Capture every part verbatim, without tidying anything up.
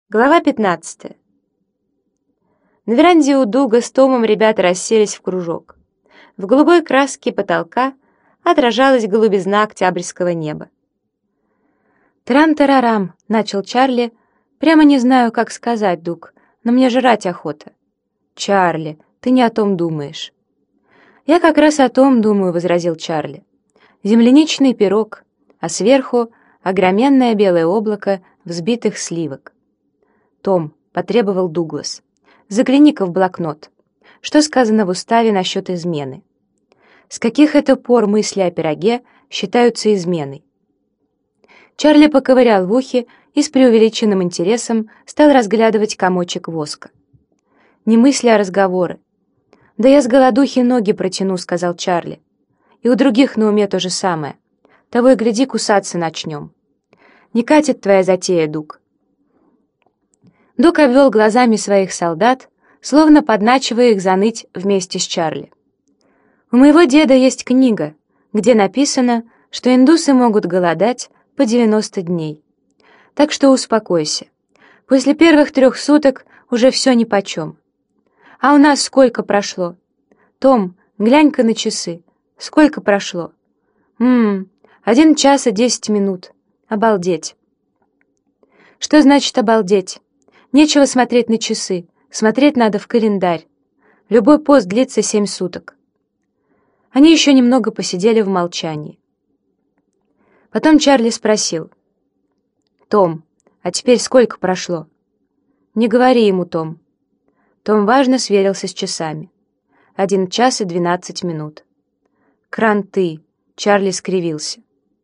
Глава пятнадцатая. На веранде у Дуга с Томом ребята расселись в кружок. В голубой краске потолка отражалась голубизна октябрьского неба. «Трам-тарарам», — начал Чарли. «Прямо не знаю, как сказать, Дуг, но мне жрать охота». «Чарли, ты не о том думаешь». «Я как раз о том думаю», — возразил Чарли. «Земляничный пирог, а сверху огроменное белое облако взбитых сливок». «Том», — потребовал Дуглас, — «загляни-ка в блокнот. Что сказано в уставе насчет измены? С каких это пор мысли о пироге считаются изменой?» Чарли поковырял в ухе и с преувеличенным интересом стал разглядывать комочек воска. «Не мысли, а разговоры». «Да я с голодухи ноги протяну», — сказал Чарли. «И у других на уме то же самое. Того и гляди, кусаться начнем. Не катит твоя затея, Дуг». Дуг обвел глазами своих солдат, словно подначивая их заныть вместе с Чарли. «У моего деда есть книга, где написано, что индусы могут голодать по девяносто дней. Так что успокойся. После первых трех суток уже все нипочем. А у нас сколько прошло? Том, глянь-ка на часы. Сколько прошло? Ммм, один час и десять минут. Обалдеть». «Что значит обалдеть? Нечего смотреть на часы, смотреть надо в календарь. Любой пост длится семь суток». Они еще немного посидели в молчании. Потом Чарли спросил: «Том, а теперь сколько прошло?» «Не говори ему, Том». Том важно сверился с часами. Один час и двенадцать минут. «Кранты!» — Чарли скривился.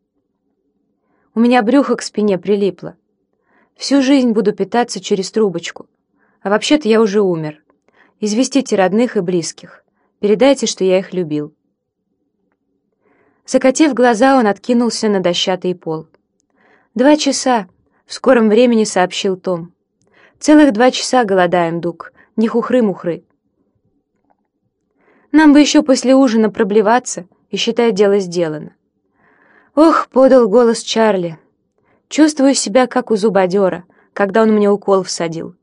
«У меня брюхо к спине прилипло. Всю жизнь буду питаться через трубочку. А вообще-то я уже умер. Известите родных и близких. Передайте, что я их любил». Закатив глаза, он откинулся на дощатый пол. «Два часа», — в скором времени сообщил Том. «Целых два часа голодаем, Дуг. Не хухры-мухры. Нам бы еще после ужина проблеваться и считать, дело сделано». «Ох», — подал голос Чарли, — «чувствую себя, как у зубодера, когда он мне укол всадил».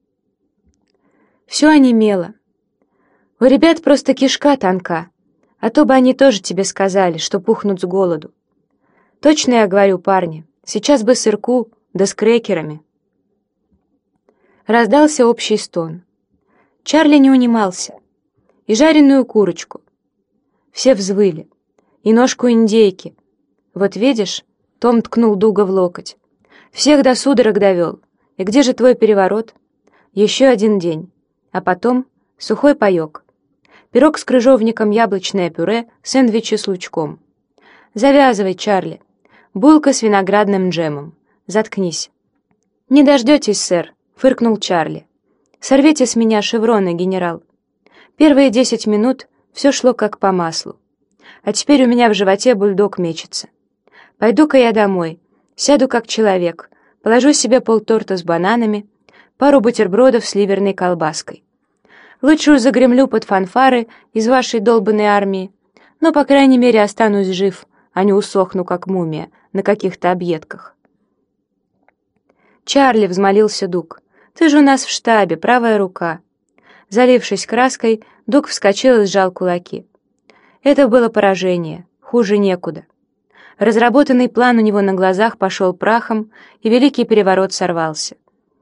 Все онемело. У ребят просто кишка тонка, а то бы они тоже тебе сказали, что пухнут с голоду. Точно я говорю, парни, сейчас бы сырку, да с крекерами. Раздался общий стон. Чарли не унимался. И жареную курочку. Все взвыли. И ножку индейки. Вот видишь, Том ткнул Дуга в локоть. Всех до судорог довел. И где же твой переворот? Еще один день. А потом сухой паек. Пирог с крыжовником, яблочное пюре, сэндвичи с лучком. Завязывай, Чарли. Булка с виноградным джемом. Заткнись. «Не дождетесь, сэр», — фыркнул Чарли. «Сорвите с меня шевроны, генерал». Первые десять минут все шло как по маслу. А теперь у меня в животе бульдог мечется. Пойду-ка я домой, сяду как человек, положу себе полторта с бананами, пару бутербродов с ливерной колбаской. Лучше уж загремлю под фанфары из вашей долбанной армии, но, по крайней мере, останусь жив, а не усохну, как мумия, на каких-то объедках. «Чарли», — взмолился Дуг, — «ты же у нас в штабе, правая рука». Залившись краской, Дуг вскочил и сжал кулаки. Это было поражение, хуже некуда. Разработанный план у него на глазах пошел прахом, и великий переворот сорвался.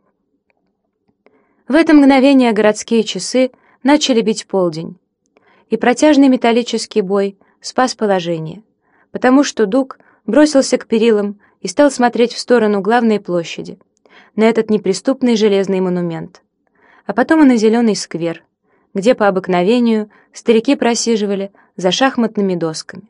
В это мгновение городские часы начали бить полдень, и протяжный металлический бой спас положение, потому что Дуг бросился к перилам и стал смотреть в сторону главной площади, на этот неприступный железный монумент, а потом и на зеленый сквер, где по обыкновению старики просиживали за шахматными досками.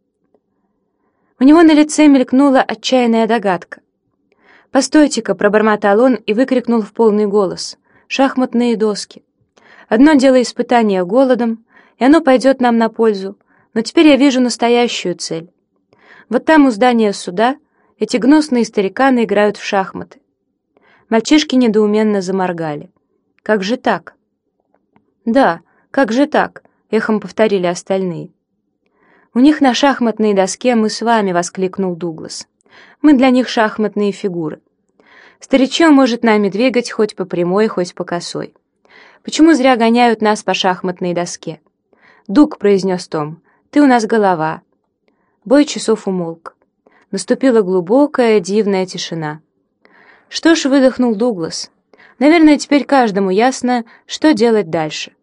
У него на лице мелькнула отчаянная догадка. «Постойте-ка», — пробормотал он и выкрикнул в полный голос: «Шахматные доски! Одно дело испытание голодом, и оно пойдет нам на пользу, но теперь я вижу настоящую цель. Вот там у здания суда эти гнусные стариканы играют в шахматы». Мальчишки недоуменно заморгали. «Как же так?» «Да, как же так?» — эхом повторили остальные. «У них на шахматной доске мы с вами», — воскликнул Дуглас. «Мы для них шахматные фигуры. Старичье может нами двигать хоть по прямой, хоть по косой. Почему зря гоняют нас по шахматной доске? «Дуг», — произнес Том, — «ты у нас голова». Бой часов умолк. Наступила глубокая, дивная тишина. «Что ж», — выдохнул Дуглас, — «наверное, теперь каждому ясно, что делать дальше».